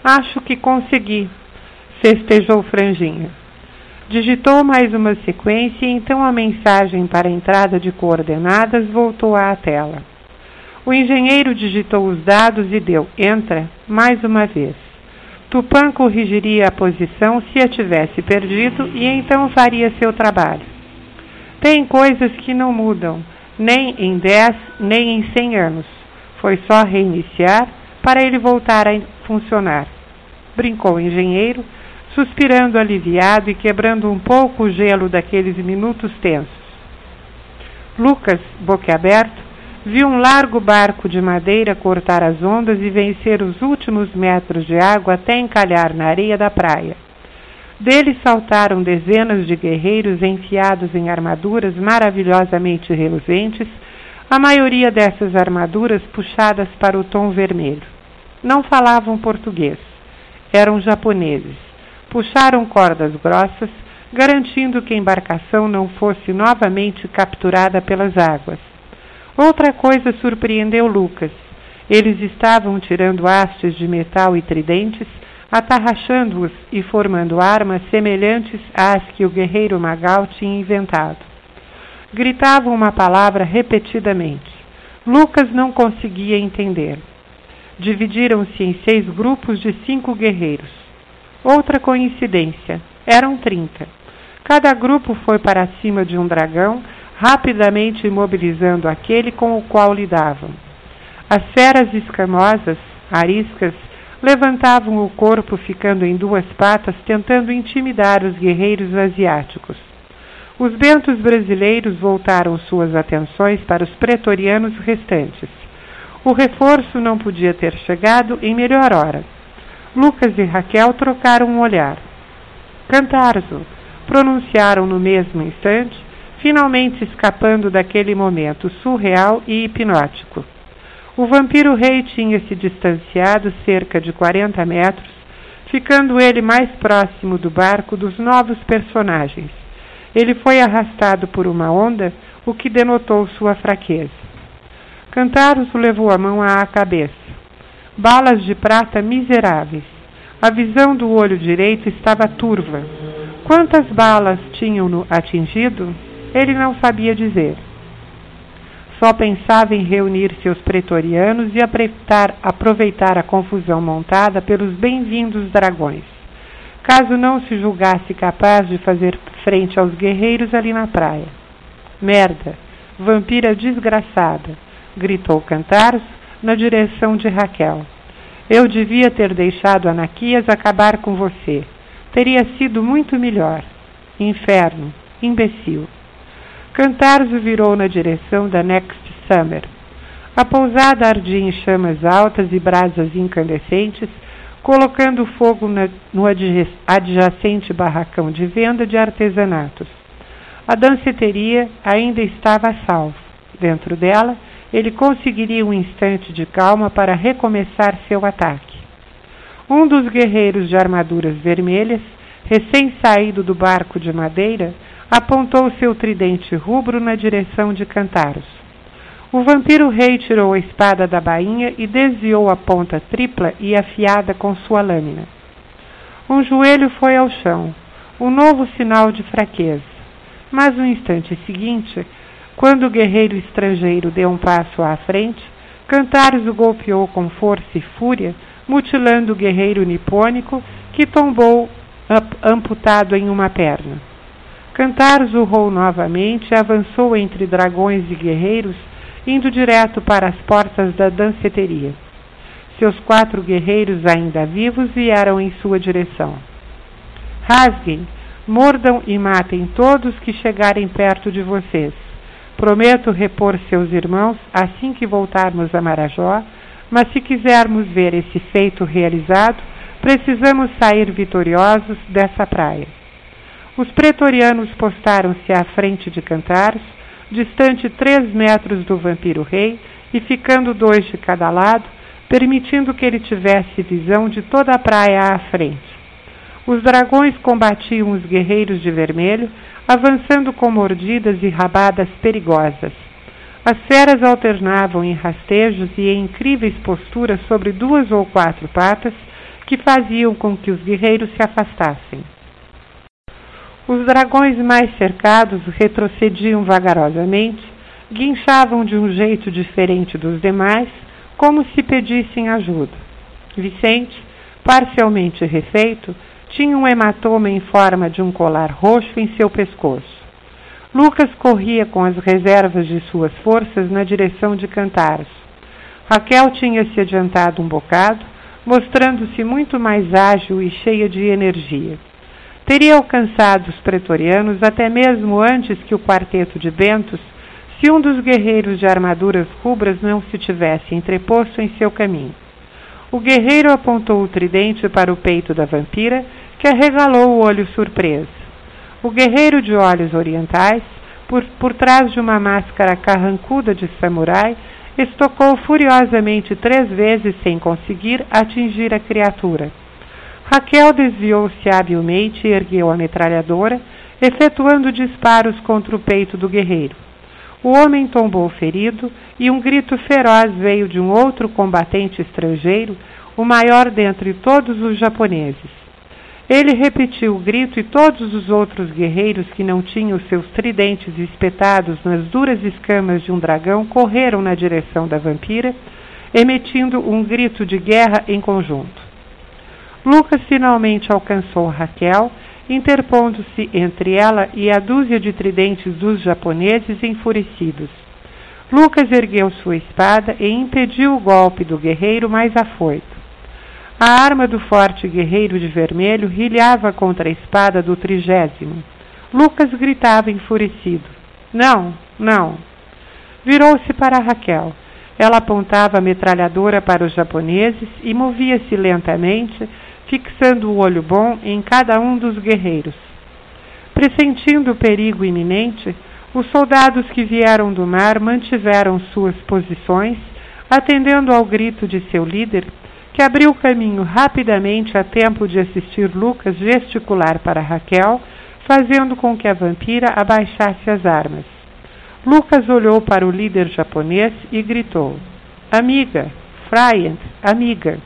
Acho que consegui, festejou Franjinha. Digitou mais uma sequência e então a mensagem para a entrada de coordenadas voltou à tela. O engenheiro digitou os dados e deu Entra mais uma vez. Tupã corrigiria a posição se a tivesse perdido e então faria seu trabalho. Tem coisas que não mudam, nem em 10, nem em 100 anos. Foi só reiniciar para ele voltar a funcionar. Brincou o engenheiro, suspirando aliviado e quebrando um pouco o gelo daqueles minutos tensos. Lucas, boquiaberto, viu um largo barco de madeira cortar as ondas e vencer os últimos metros de água até encalhar na areia da praia. Dele saltaram dezenas de guerreiros enfiados em armaduras maravilhosamente reluzentes, a maioria dessas armaduras puxadas para o tom vermelho. Não falavam português. Eram japoneses. Puxaram cordas grossas, garantindo que a embarcação não fosse novamente capturada pelas águas. Outra coisa surpreendeu Lucas. Eles estavam tirando hastes de metal e tridentes, atarrachando-os e formando armas semelhantes às que o guerreiro Magal tinha inventado. Gritavam uma palavra repetidamente. Lucas não conseguia entender. Dividiram-se em 6 grupos de 5 guerreiros. Outra coincidência. Eram 30. Cada grupo foi para cima de um dragão, rapidamente imobilizando aquele com o qual lidavam. As feras escamosas, ariscas, levantavam o corpo ficando em 2 patas, tentando intimidar os guerreiros asiáticos. Os bentos brasileiros voltaram suas atenções para os pretorianos restantes. O reforço não podia ter chegado em melhor hora. Lucas e Raquel trocaram um olhar. Cantarzo, pronunciaram no mesmo instante, finalmente escapando daquele momento surreal e hipnótico. O vampiro-rei tinha se distanciado cerca de 40 metros, ficando ele mais próximo do barco dos novos personagens. Ele foi arrastado por uma onda, o que denotou sua fraqueza. Cantarzo levou a mão à cabeça. Balas de prata miseráveis. A visão do olho direito estava turva. Quantas balas tinham-no atingido? Ele não sabia dizer. Só pensava em reunir seus pretorianos e aproveitar a confusão montada pelos bem-vindos dragões, caso não se julgasse capaz de fazer frente aos guerreiros ali na praia. Merda! Vampira desgraçada! Gritou Cantarzo na direção de Raquel. Eu devia ter deixado Anaquias acabar com você. Teria sido muito melhor. Inferno! Imbecil! Cantarzo virou na direção da Next Summer. A pousada ardia em chamas altas e brasas incandescentes, colocando fogo no adjacente barracão de venda de artesanatos. A danceteria ainda estava a salvo. Dentro dela, ele conseguiria um instante de calma para recomeçar seu ataque. Um dos guerreiros de armaduras vermelhas, recém-saído do barco de madeira, apontou seu tridente rubro na direção de Cantarzo. O vampiro-rei tirou a espada da bainha e desviou a ponta tripla e afiada com sua lâmina. Um joelho foi ao chão, um novo sinal de fraqueza. Mas no instante seguinte, quando o guerreiro estrangeiro deu um passo à frente, Cantarzo golpeou com força e fúria, mutilando o guerreiro nipônico, que tombou amputado em uma perna. Cantarzo urrou novamente e avançou entre dragões e guerreiros, indo direto para as portas da danceteria. Seus 4 guerreiros ainda vivos vieram em sua direção. Rasguem, mordam e matem todos que chegarem perto de vocês. Prometo repor seus irmãos assim que voltarmos a Marajó, mas se quisermos ver esse feito realizado, precisamos sair vitoriosos dessa praia. Os pretorianos postaram-se à frente de Cantarzo, distante 3 metros do vampiro-rei e ficando 2 de cada lado, permitindo que ele tivesse visão de toda a praia à frente. Os dragões combatiam os guerreiros de vermelho, avançando com mordidas e rabadas perigosas. As feras alternavam em rastejos e em incríveis posturas sobre 2 ou 4 patas, que faziam com que os guerreiros se afastassem. Os dragões mais cercados retrocediam vagarosamente, guinchavam de um jeito diferente dos demais, como se pedissem ajuda. Vicente, parcialmente refeito, tinha um hematoma em forma de um colar roxo em seu pescoço. Lucas corria com as reservas de suas forças na direção de Cantaros. Raquel tinha se adiantado um bocado, mostrando-se muito mais ágil e cheia de energia. Teria alcançado os pretorianos até mesmo antes que o quarteto de Bentos, se um dos guerreiros de armaduras rubras não se tivesse entreposto em seu caminho. O guerreiro apontou o tridente para o peito da vampira, que arregalou o olho surpreso. O guerreiro de olhos orientais, por trás de uma máscara carrancuda de samurai, estocou furiosamente 3 vezes sem conseguir atingir a criatura. Raquel desviou-se habilmente e ergueu a metralhadora, efetuando disparos contra o peito do guerreiro. O homem tombou ferido e um grito feroz veio de um outro combatente estrangeiro, o maior dentre todos os japoneses. Ele repetiu o grito e todos os outros guerreiros que não tinham seus tridentes espetados nas duras escamas de um dragão correram na direção da vampira, emitindo um grito de guerra em conjunto. Lucas finalmente alcançou Raquel, interpondo-se entre ela e a dúzia de tridentes dos japoneses enfurecidos. Lucas ergueu sua espada e impediu o golpe do guerreiro mais afoito. A arma do forte guerreiro de vermelho rilhava contra a espada do 30º. Lucas gritava enfurecido: "Não, não!" Virou-se para Raquel. Ela apontava a metralhadora para os japoneses e movia-se lentamente, fixando o olho bom em cada um dos guerreiros. Pressentindo o perigo iminente, os soldados que vieram do mar mantiveram suas posições, atendendo ao grito de seu líder, que abriu caminho rapidamente a tempo de assistir Lucas gesticular para Raquel, fazendo com que a vampira abaixasse as armas. Lucas olhou para o líder japonês e gritou: "Amiga, Friend, amiga."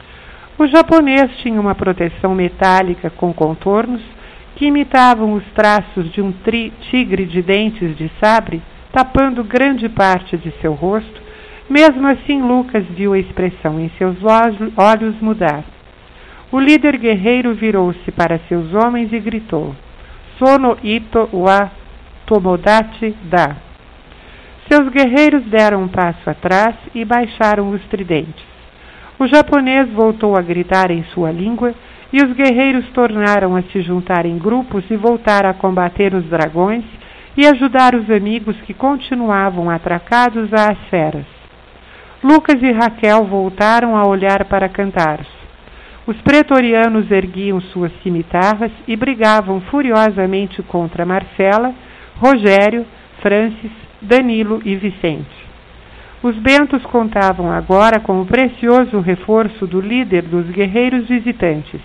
O japonês tinha uma proteção metálica com contornos que imitavam os traços de um tigre de dentes de sabre, tapando grande parte de seu rosto. Mesmo assim, Lucas viu a expressão em seus olhos mudar. O líder guerreiro virou-se para seus homens e gritou: "Sono ito wa tomodachi da." Seus guerreiros deram um passo atrás e baixaram os tridentes. O japonês voltou a gritar em sua língua e os guerreiros tornaram a se juntar em grupos e voltar a combater os dragões e ajudar os amigos que continuavam atracados às feras. Lucas e Raquel voltaram a olhar para Cantaros. Os pretorianos erguiam suas cimitarras e brigavam furiosamente contra Marcela, Rogério, Francis, Danilo e Vicente. Os bentos contavam agora com o precioso reforço do líder dos guerreiros visitantes.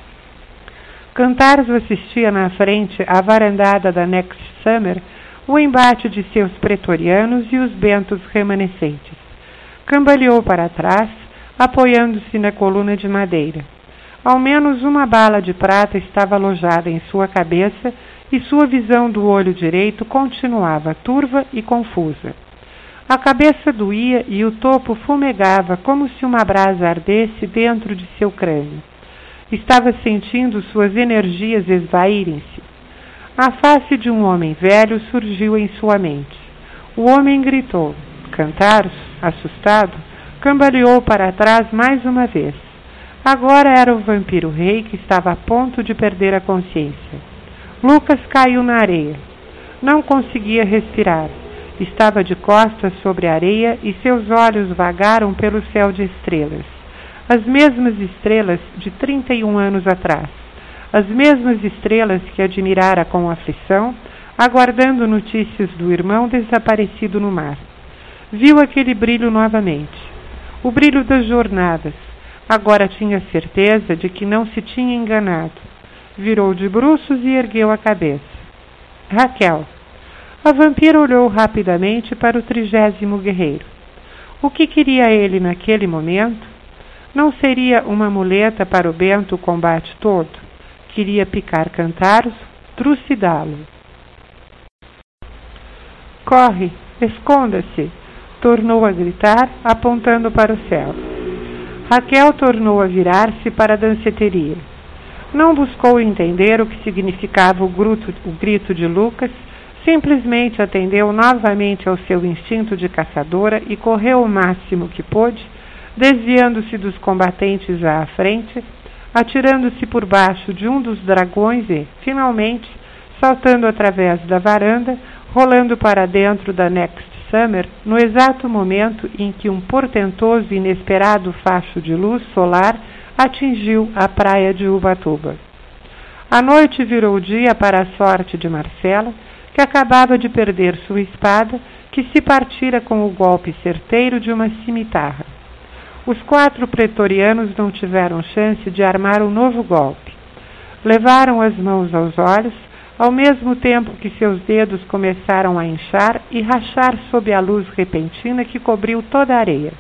Cantaros assistia na frente à varandada da Next Summer o embate de seus pretorianos e os bentos remanescentes. Cambaleou para trás, apoiando-se na coluna de madeira. Ao menos uma bala de prata estava alojada em sua cabeça e sua visão do olho direito continuava turva e confusa. A cabeça doía e o topo fumegava como se uma brasa ardesse dentro de seu crânio. Estava sentindo suas energias esvaírem-se. A face de um homem velho surgiu em sua mente. O homem gritou. Cantaros, assustado, cambaleou para trás mais uma vez. Agora era o vampiro rei que estava a ponto de perder a consciência. Lucas caiu na areia. Não conseguia respirar. Estava de costas sobre a areia e seus olhos vagaram pelo céu de estrelas. As mesmas estrelas de 31 anos atrás. As mesmas estrelas que admirara com aflição, aguardando notícias do irmão desaparecido no mar. Viu aquele brilho novamente. O brilho das jornadas. Agora tinha certeza de que não se tinha enganado. Virou de bruços e ergueu a cabeça. Raquel. A vampira olhou rapidamente para o 30º guerreiro. O que queria ele naquele momento? Não seria uma muleta para o bento o combate todo? Queria picar Cantaros, trucidá-lo. Corre, esconda-se! Tornou a gritar, apontando para o céu. Raquel tornou a virar-se para a danceteria. Não buscou entender o que significava o grito de Lucas, simplesmente atendeu novamente ao seu instinto de caçadora e correu o máximo que pôde, desviando-se dos combatentes à frente, atirando-se por baixo de um dos dragões e, finalmente, saltando através da varanda, rolando para dentro da Next Summer, no exato momento em que um portentoso e inesperado facho de luz solar atingiu a praia de Ubatuba. A noite virou dia para a sorte de Marcela, que acabava de perder sua espada, que se partira com o golpe certeiro de uma cimitarra. Os 4 pretorianos não tiveram chance de armar um novo golpe. Levaram as mãos aos olhos, ao mesmo tempo que seus dedos começaram a inchar e rachar sob a luz repentina que cobriu toda a areia.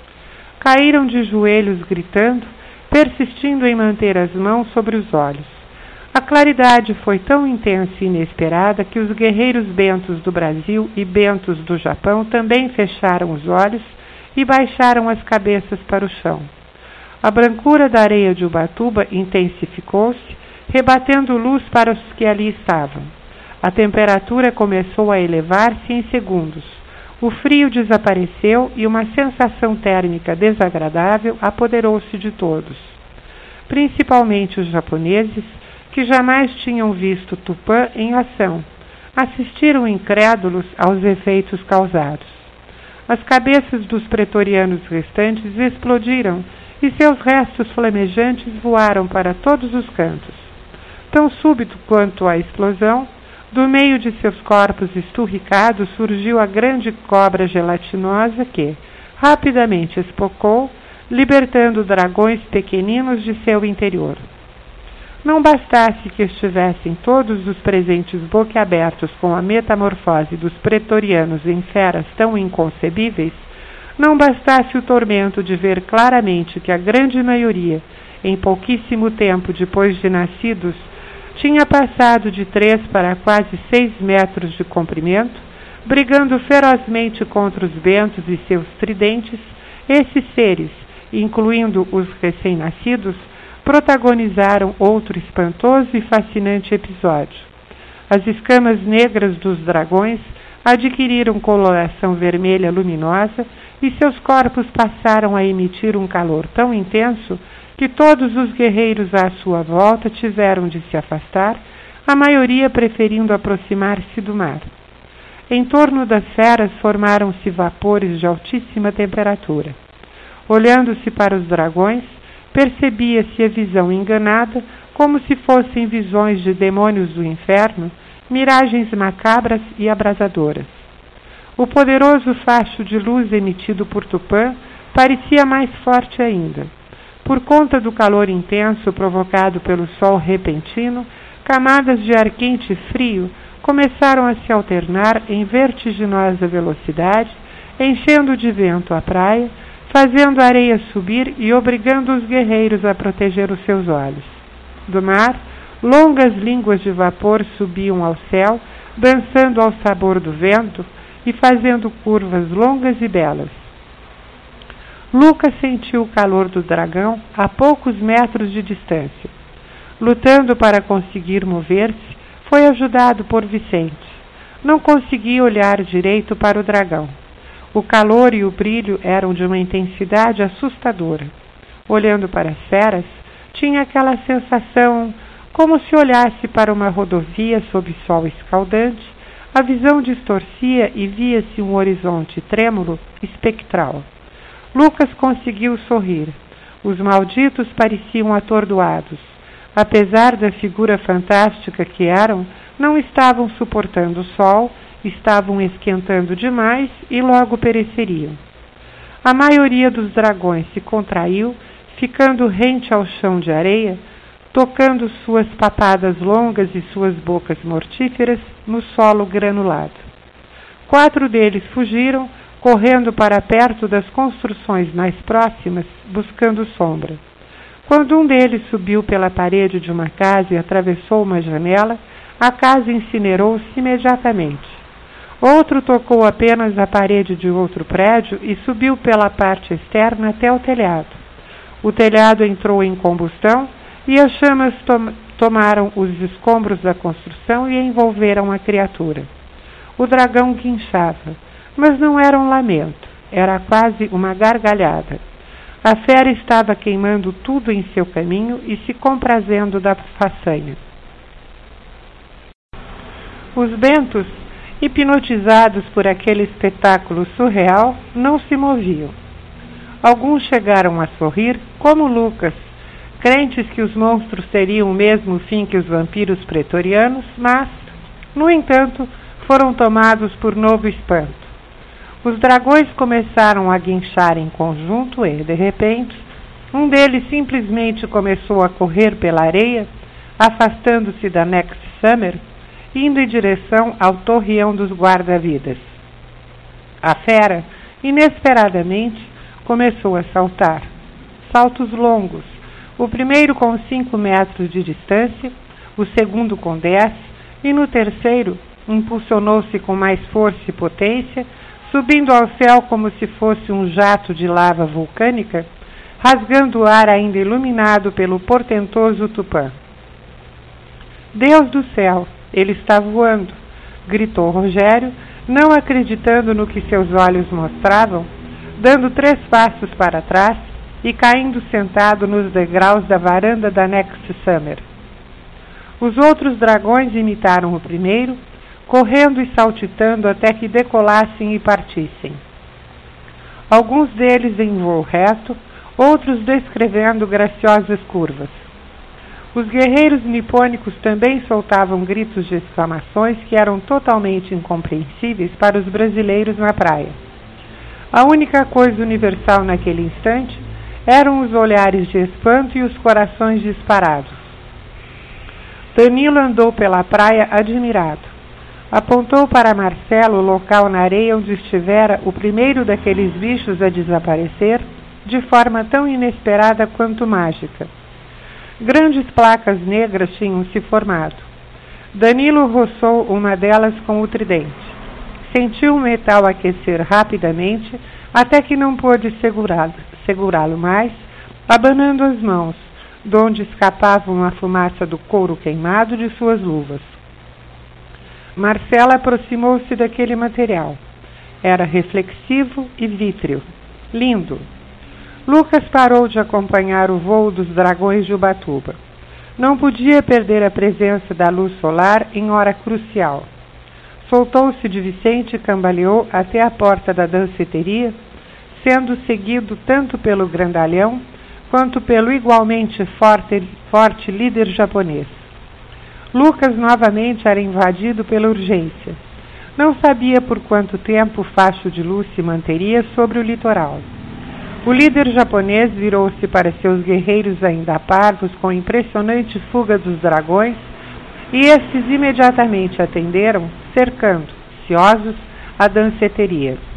Caíram de joelhos gritando, persistindo em manter as mãos sobre os olhos. A claridade foi tão intensa e inesperada que os guerreiros bentos do Brasil e bentos do Japão também fecharam os olhos e baixaram as cabeças para o chão. A brancura da areia de Ubatuba intensificou-se, rebatendo luz para os que ali estavam. A temperatura começou a elevar-se em segundos. O frio desapareceu e uma sensação térmica desagradável apoderou-se de todos, principalmente os japoneses, que jamais tinham visto Tupã em ação. Assistiram incrédulos aos efeitos causados. As cabeças dos pretorianos restantes explodiram e seus restos flamejantes voaram para todos os cantos. Tão súbito quanto a explosão, do meio de seus corpos esturricados surgiu a grande cobra gelatinosa que, rapidamente espocou, libertando dragões pequeninos de seu interior. Não bastasse que estivessem todos os presentes boquiabertos com a metamorfose dos pretorianos em feras tão inconcebíveis, não bastasse o tormento de ver claramente que a grande maioria, em pouquíssimo tempo depois de nascidos, tinha passado de 3 para quase 6 metros de comprimento, brigando ferozmente contra os bentos e seus tridentes, esses seres, incluindo os recém-nascidos, protagonizaram outro espantoso e fascinante episódio. As escamas negras dos dragões adquiriram coloração vermelha luminosa e seus corpos passaram a emitir um calor tão intenso que todos os guerreiros à sua volta tiveram de se afastar, a maioria preferindo aproximar-se do mar. Em torno das feras formaram-se vapores de altíssima temperatura. Olhando-se para os dragões, percebia-se a visão enganada, como se fossem visões de demônios do inferno, miragens macabras e abrasadoras. O poderoso facho de luz emitido por Tupã parecia mais forte ainda. Por conta do calor intenso provocado pelo sol repentino, camadas de ar quente e frio começaram a se alternar em vertiginosa velocidade, enchendo de vento a praia, fazendo a areia subir e obrigando os guerreiros a proteger os seus olhos. Do mar, longas línguas de vapor subiam ao céu, dançando ao sabor do vento e fazendo curvas longas e belas. Lucas sentiu o calor do dragão a poucos metros de distância. Lutando para conseguir mover-se, foi ajudado por Vicente. Não conseguia olhar direito para o dragão. O calor e o brilho eram de uma intensidade assustadora. Olhando para as feras, tinha aquela sensação como se olhasse para uma rodovia sob sol escaldante, a visão distorcia e via-se um horizonte trêmulo, espectral. Lucas conseguiu sorrir. Os malditos pareciam atordoados. Apesar da figura fantástica que eram, não estavam suportando o sol, estavam esquentando demais e logo pereceriam. A maioria dos dragões se contraiu, ficando rente ao chão de areia, tocando suas papadas longas e suas bocas mortíferas no solo granulado. 4 deles fugiram, correndo para perto das construções mais próximas, buscando sombra. Quando um deles subiu pela parede de uma casa e atravessou uma janela, a casa incinerou-se imediatamente. Outro tocou apenas a parede de outro prédio e subiu pela parte externa até o telhado. O telhado entrou em combustão e as chamas tomaram os escombros da construção e envolveram a criatura. O dragão guinchava, mas não era um lamento, era quase uma gargalhada. A fera estava queimando tudo em seu caminho e se comprazendo da façanha. Os bentos, hipnotizados por aquele espetáculo surreal, não se moviam. Alguns chegaram a sorrir, como Lucas, crentes que os monstros teriam o mesmo fim que os vampiros pretorianos, mas, no entanto, foram tomados por novo espanto. Os dragões começaram a guinchar em conjunto e, de repente, um deles simplesmente começou a correr pela areia, afastando-se da Next Summer, indo em direção ao torreão dos guarda-vidas. A fera, inesperadamente, começou a saltar. Saltos longos, o primeiro com 5 metros de distância, o segundo com 10, e no terceiro impulsionou-se com mais força e potência, subindo ao céu como se fosse um jato de lava vulcânica, rasgando o ar ainda iluminado pelo portentoso Tupã. Deus do céu, ele está voando, gritou Rogério, não acreditando no que seus olhos mostravam, dando 3 passos para trás e caindo sentado nos degraus da varanda da Next Summer. Os outros dragões imitaram o primeiro, correndo e saltitando até que decolassem e partissem. Alguns deles em voo reto, outros descrevendo graciosas curvas. Os guerreiros nipônicos também soltavam gritos de exclamações que eram totalmente incompreensíveis para os brasileiros na praia. A única coisa universal naquele instante eram os olhares de espanto e os corações disparados. Danilo andou pela praia admirado. Apontou para Marcelo o local na areia onde estivera o primeiro daqueles bichos a desaparecer, de forma tão inesperada quanto mágica. Grandes placas negras tinham se formado. Danilo roçou uma delas com o tridente. Sentiu o metal aquecer rapidamente, até que não pôde segurá-lo mais, abanando as mãos, de onde escapava uma fumaça do couro queimado de suas luvas. Marcela aproximou-se daquele material. Era reflexivo e vítreo. Lindo. Lucas parou de acompanhar o voo dos dragões de Ubatuba. Não podia perder a presença da luz solar em hora crucial. Soltou-se de Vicente e cambaleou até a porta da danceteria, sendo seguido tanto pelo grandalhão quanto pelo igualmente forte líder japonês. Lucas novamente era invadido pela urgência. Não sabia por quanto tempo o facho de luz se manteria sobre o litoral. O líder japonês virou-se para seus guerreiros ainda parvos com a impressionante fuga dos dragões e estes imediatamente atenderam, cercando, ciosos, a danceteria.